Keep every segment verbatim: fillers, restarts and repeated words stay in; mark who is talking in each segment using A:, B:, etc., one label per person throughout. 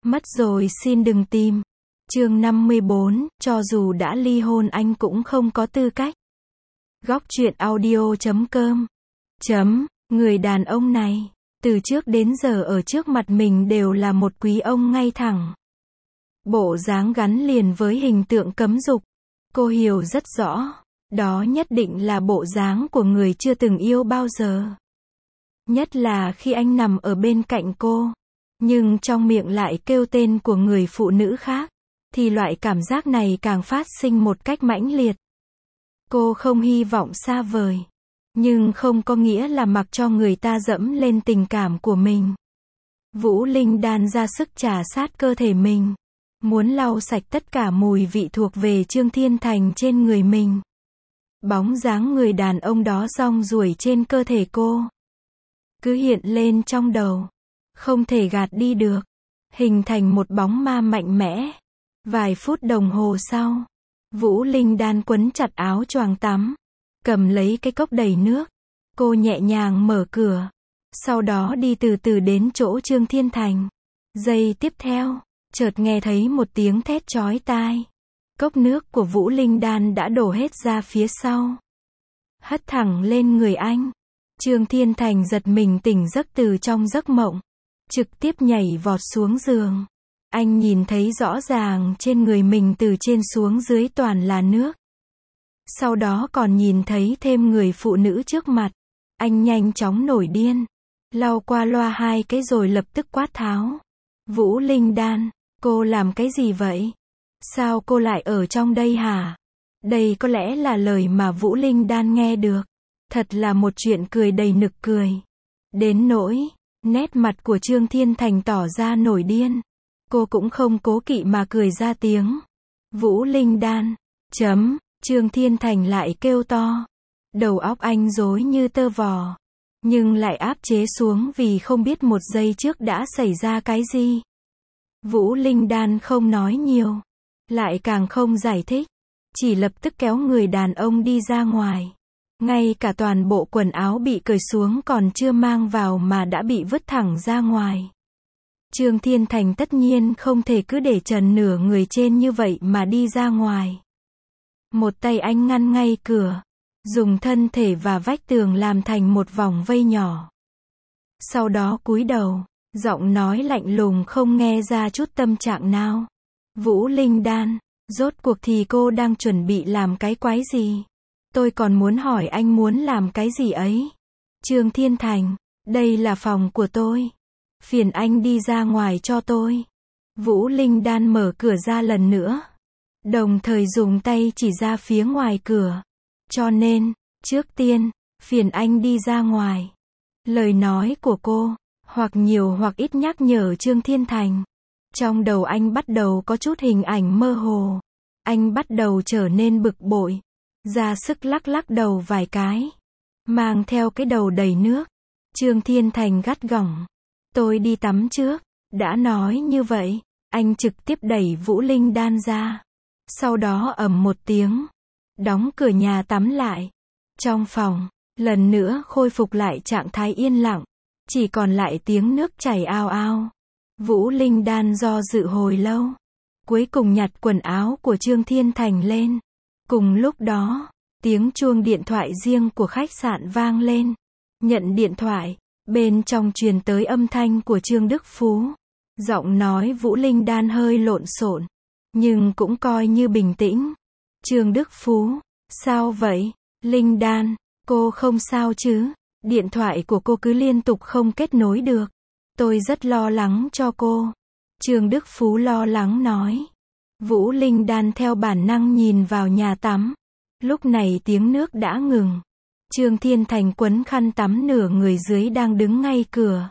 A: Mất rồi xin đừng tìm. Chương năm mươi bốn, cho dù đã ly hôn anh cũng không có tư cách. Góc truyện audio chấm com. Chấm, người đàn ông này, từ trước đến giờ ở trước mặt mình đều là một quý ông ngay thẳng. Bộ dáng gắn liền với hình tượng cấm dục. Cô hiểu rất rõ, đó nhất định là bộ dáng của người chưa từng yêu bao giờ. Nhất là khi anh nằm ở bên cạnh cô, nhưng trong miệng lại kêu tên của người phụ nữ khác, thì loại cảm giác này càng phát sinh một cách mãnh liệt. Cô không hy vọng xa vời, nhưng không có nghĩa là mặc cho người ta dẫm lên tình cảm của mình. Vũ Linh Đan ra sức trà sát cơ thể mình, muốn lau sạch tất cả mùi vị thuộc về Trương Thiên Thành trên người mình. Bóng dáng người đàn ông đó rong ruổi trên cơ thể cô, cứ hiện lên trong đầu, không thể gạt đi được, hình thành một bóng ma mạnh mẽ. Vài phút đồng hồ sau, Vũ Linh Đan quấn chặt áo choàng tắm, cầm lấy cái cốc đầy nước, cô nhẹ nhàng mở cửa, sau đó đi từ từ đến chỗ Trương Thiên Thành. Giây tiếp theo, chợt nghe thấy một tiếng thét chói tai. Cốc nước của Vũ Linh Đan đã đổ hết ra phía sau, hất thẳng lên người anh. Trương Thiên Thành giật mình tỉnh giấc từ trong giấc mộng, trực tiếp nhảy vọt xuống giường. Anh nhìn thấy rõ ràng trên người mình từ trên xuống dưới toàn là nước. Sau đó còn nhìn thấy thêm người phụ nữ trước mặt. Anh nhanh chóng nổi điên, lau qua loa hai cái rồi lập tức quát tháo. Vũ Linh Đan, cô làm cái gì vậy? Sao cô lại ở trong đây hả? Đây có lẽ là lời mà Vũ Linh Đan nghe được. Thật là một chuyện cười đầy nực cười. Đến nỗi, nét mặt của Trương Thiên Thành tỏ ra nổi điên. Cô cũng không cố kỵ mà cười ra tiếng. Vũ Linh Đan, chấm, Trương Thiên Thành lại kêu to. Đầu óc anh rối như tơ vò, nhưng lại áp chế xuống vì không biết một giây trước đã xảy ra cái gì. Vũ Linh Đan không nói nhiều, lại càng không giải thích, chỉ lập tức kéo người đàn ông đi ra ngoài. Ngay cả toàn bộ quần áo bị cởi xuống còn chưa mang vào mà đã bị vứt thẳng ra ngoài. Trương Thiên Thành tất nhiên không thể cứ để trần nửa người trên như vậy mà đi ra ngoài. Một tay anh ngăn ngay cửa, dùng thân thể và vách tường làm thành một vòng vây nhỏ. Sau đó cúi đầu, giọng nói lạnh lùng không nghe ra chút tâm trạng nào. Vũ Linh Đan, rốt cuộc thì cô đang chuẩn bị làm cái quái gì? Tôi còn muốn hỏi anh muốn làm cái gì ấy? Trương Thiên Thành, đây là phòng của tôi. Phiền anh đi ra ngoài cho tôi. Vũ Linh Đan mở cửa ra lần nữa, đồng thời dùng tay chỉ ra phía ngoài cửa. Cho nên, trước tiên, phiền anh đi ra ngoài. Lời nói của cô, hoặc nhiều hoặc ít nhắc nhở Trương Thiên Thành. Trong đầu anh bắt đầu có chút hình ảnh mơ hồ. Anh bắt đầu trở nên bực bội, ra sức lắc lắc đầu vài cái, mang theo cái đầu đầy nước. Trương Thiên Thành gắt gỏng. Tôi đi tắm trước. Đã nói như vậy, anh trực tiếp đẩy Vũ Linh Đan ra. Sau đó ầm một tiếng, đóng cửa nhà tắm lại. Trong phòng, lần nữa khôi phục lại trạng thái yên lặng, chỉ còn lại tiếng nước chảy ao ao. Vũ Linh Đan do dự hồi lâu, cuối cùng nhặt quần áo của Trương Thiên Thành lên. Cùng lúc đó, tiếng chuông điện thoại riêng của khách sạn vang lên. Nhận điện thoại, bên trong truyền tới âm thanh của Trương Đức Phú. Giọng nói Vũ Linh Đan hơi lộn xộn, nhưng cũng coi như bình tĩnh. Trương Đức Phú, sao vậy? Linh Đan, cô không sao chứ? Điện thoại của cô cứ liên tục không kết nối được. Tôi rất lo lắng cho cô. Trương Đức Phú lo lắng nói. Vũ Linh Đan theo bản năng nhìn vào nhà tắm. Lúc này tiếng nước đã ngừng. Trương Thiên Thành quấn khăn tắm nửa người dưới đang đứng ngay cửa.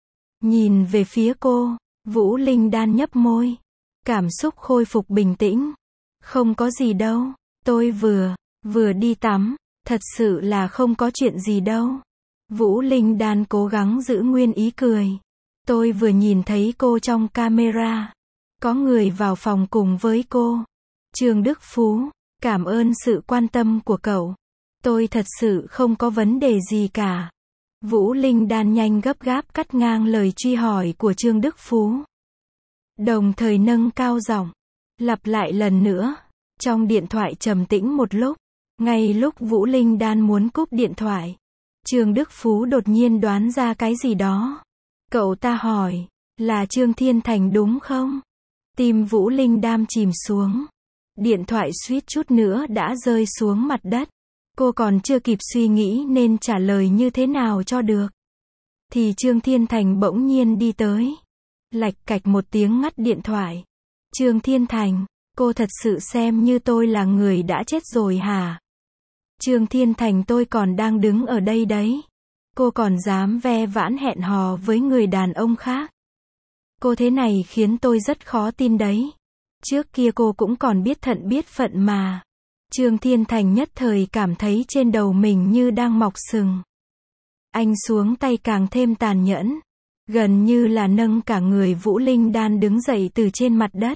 A: Nhìn về phía cô, Vũ Linh Đan nhấp môi. Cảm xúc khôi phục bình tĩnh. Không có gì đâu, tôi vừa, vừa đi tắm, thật sự là không có chuyện gì đâu. Vũ Linh Đan cố gắng giữ nguyên ý cười. Tôi vừa nhìn thấy cô trong camera. Có người vào phòng cùng với cô. Trương Đức Phú, cảm ơn sự quan tâm của cậu. Tôi thật sự không có vấn đề gì cả. Vũ Linh Đan nhanh gấp gáp cắt ngang lời truy hỏi của Trương Đức Phú. Đồng thời nâng cao giọng, lặp lại lần nữa. Trong điện thoại trầm tĩnh một lúc. Ngay lúc Vũ Linh Đan muốn cúp điện thoại, Trương Đức Phú đột nhiên đoán ra cái gì đó. Cậu ta hỏi, là Trương Thiên Thành đúng không? Tim Vũ Linh Đan chìm xuống. Điện thoại suýt chút nữa đã rơi xuống mặt đất. Cô còn chưa kịp suy nghĩ nên trả lời như thế nào cho được. Thì Trương Thiên Thành bỗng nhiên đi tới. Lạch cạch một tiếng ngắt điện thoại. Trương Thiên Thành, cô thật sự xem như tôi là người đã chết rồi hả? Trương Thiên Thành, tôi còn đang đứng ở đây đấy. Cô còn dám ve vãn hẹn hò với người đàn ông khác. Cô thế này khiến tôi rất khó tin đấy. Trước kia cô cũng còn biết thận biết phận mà. Trương Thiên Thành nhất thời cảm thấy trên đầu mình như đang mọc sừng. Anh xuống tay càng thêm tàn nhẫn. Gần như là nâng cả người Vũ Linh Đan đứng dậy từ trên mặt đất.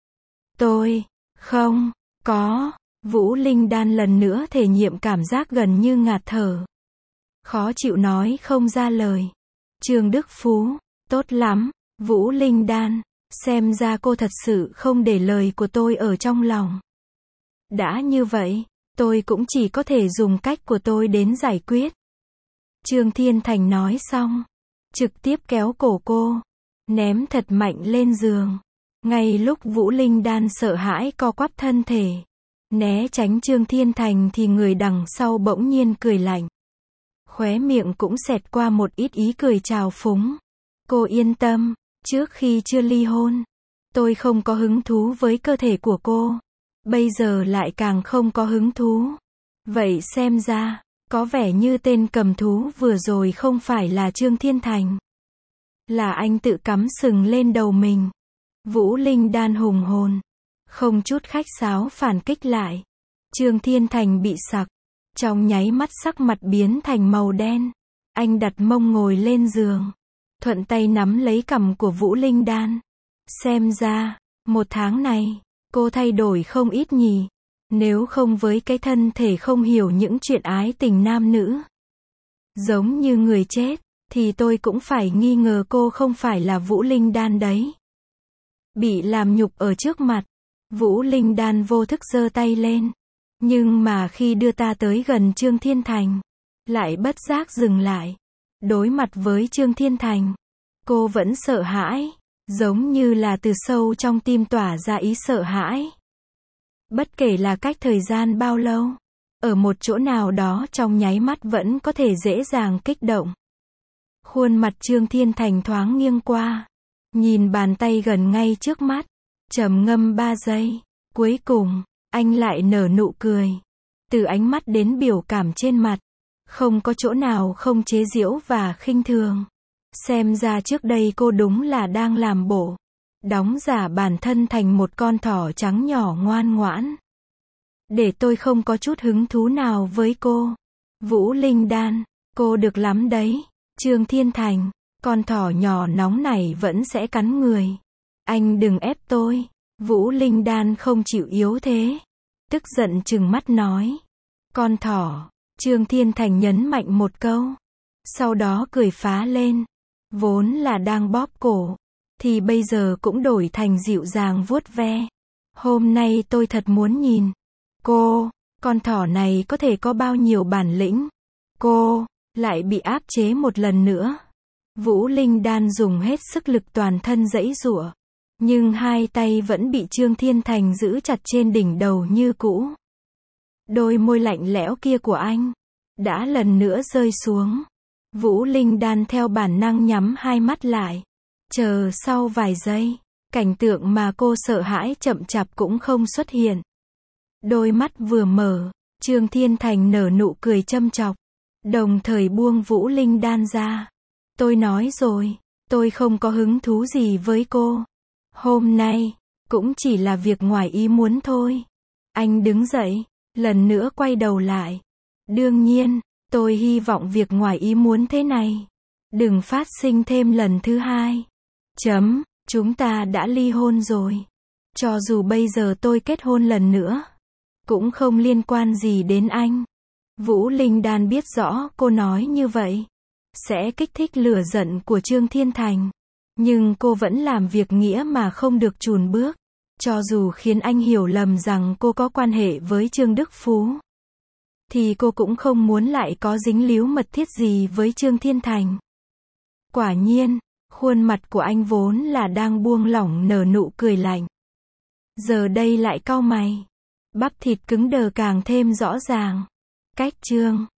A: Tôi, không, có. Vũ Linh Đan lần nữa thể nghiệm cảm giác gần như ngạt thở. Khó chịu nói không ra lời. Trương Đức Phú, tốt lắm, Vũ Linh Đan, xem ra cô thật sự không để lời của tôi ở trong lòng. Đã như vậy, tôi cũng chỉ có thể dùng cách của tôi đến giải quyết. Trương Thiên Thành nói xong, trực tiếp kéo cổ cô, ném thật mạnh lên giường. Ngay lúc Vũ Linh Đan sợ hãi co quắp thân thể, né tránh Trương Thiên Thành thì người đằng sau bỗng nhiên cười lạnh. Khóe miệng cũng xẹt qua một ít ý cười trào phúng. Cô yên tâm, trước khi chưa ly hôn, tôi không có hứng thú với cơ thể của cô. Bây giờ lại càng không có hứng thú. Vậy xem ra, có vẻ như tên cầm thú vừa rồi không phải là Trương Thiên Thành. Là anh tự cắm sừng lên đầu mình. Vũ Linh Đan hùng hồn, không chút khách sáo phản kích lại. Trương Thiên Thành bị sặc. Trong nháy mắt sắc mặt biến thành màu đen. Anh đặt mông ngồi lên giường. Thuận tay nắm lấy cằm của Vũ Linh Đan. Xem ra, một tháng này, cô thay đổi không ít nhỉ. Nếu không với cái thân thể không hiểu những chuyện ái tình nam nữ, giống như người chết, thì tôi cũng phải nghi ngờ cô không phải là Vũ Linh Đan đấy. Bị làm nhục ở trước mặt, Vũ Linh Đan vô thức giơ tay lên. Nhưng mà khi đưa ta tới gần Trương Thiên Thành, lại bất giác dừng lại. Đối mặt với Trương Thiên Thành, cô vẫn sợ hãi, giống như là từ sâu trong tim tỏa ra ý sợ hãi. Bất kể là cách thời gian bao lâu, ở một chỗ nào đó trong nháy mắt vẫn có thể dễ dàng kích động. Khuôn mặt Trương Thiên Thành thoáng nghiêng qua, nhìn bàn tay gần ngay trước mắt, trầm ngâm ba giây, cuối cùng, anh lại nở nụ cười. Từ ánh mắt đến biểu cảm trên mặt, không có chỗ nào không chế giễu và khinh thường. Xem ra trước đây cô đúng là đang làm bộ, đóng giả bản thân thành một con thỏ trắng nhỏ ngoan ngoãn. Để tôi không có chút hứng thú nào với cô. Vũ Linh Đan, cô được lắm đấy. Trương Thiên Thành, con thỏ nhỏ nóng này vẫn sẽ cắn người. Anh đừng ép tôi. Vũ Linh Đan không chịu yếu thế. Tức giận trừng mắt nói. Con thỏ. Trương Thiên Thành nhấn mạnh một câu. Sau đó cười phá lên. Vốn là đang bóp cổ, thì bây giờ cũng đổi thành dịu dàng vuốt ve. Hôm nay tôi thật muốn nhìn. Cô, con thỏ này có thể có bao nhiêu bản lĩnh. Cô, lại bị áp chế một lần nữa. Vũ Linh Đan dùng hết sức lực toàn thân giãy giụa. Nhưng hai tay vẫn bị Trương Thiên Thành giữ chặt trên đỉnh đầu như cũ. Đôi môi lạnh lẽo kia của anh đã lần nữa rơi xuống. Vũ Linh Đan theo bản năng nhắm hai mắt lại. Chờ sau vài giây, cảnh tượng mà cô sợ hãi chậm chạp cũng không xuất hiện. Đôi mắt vừa mở, Trương Thiên Thành nở nụ cười châm chọc, đồng thời buông Vũ Linh Đan ra. Tôi nói rồi, tôi không có hứng thú gì với cô. Hôm nay, cũng chỉ là việc ngoài ý muốn thôi. Anh đứng dậy, lần nữa quay đầu lại. Đương nhiên, tôi hy vọng việc ngoài ý muốn thế này đừng phát sinh thêm lần thứ hai. Chấm, chúng ta đã ly hôn rồi. Cho dù bây giờ tôi kết hôn lần nữa, cũng không liên quan gì đến anh. Vũ Linh Đan biết rõ cô nói như vậy sẽ kích thích lửa giận của Trương Thiên Thành. Nhưng cô vẫn làm việc nghĩa mà không được chùn bước. Cho dù khiến anh hiểu lầm rằng cô có quan hệ với Trương Đức Phú, thì cô cũng không muốn lại có dính líu mật thiết gì với Trương Thiên Thành. Quả nhiên, khuôn mặt của anh vốn là đang buông lỏng nở nụ cười lạnh, giờ đây lại cau mày. Bắp thịt cứng đờ càng thêm rõ ràng. Cách Trương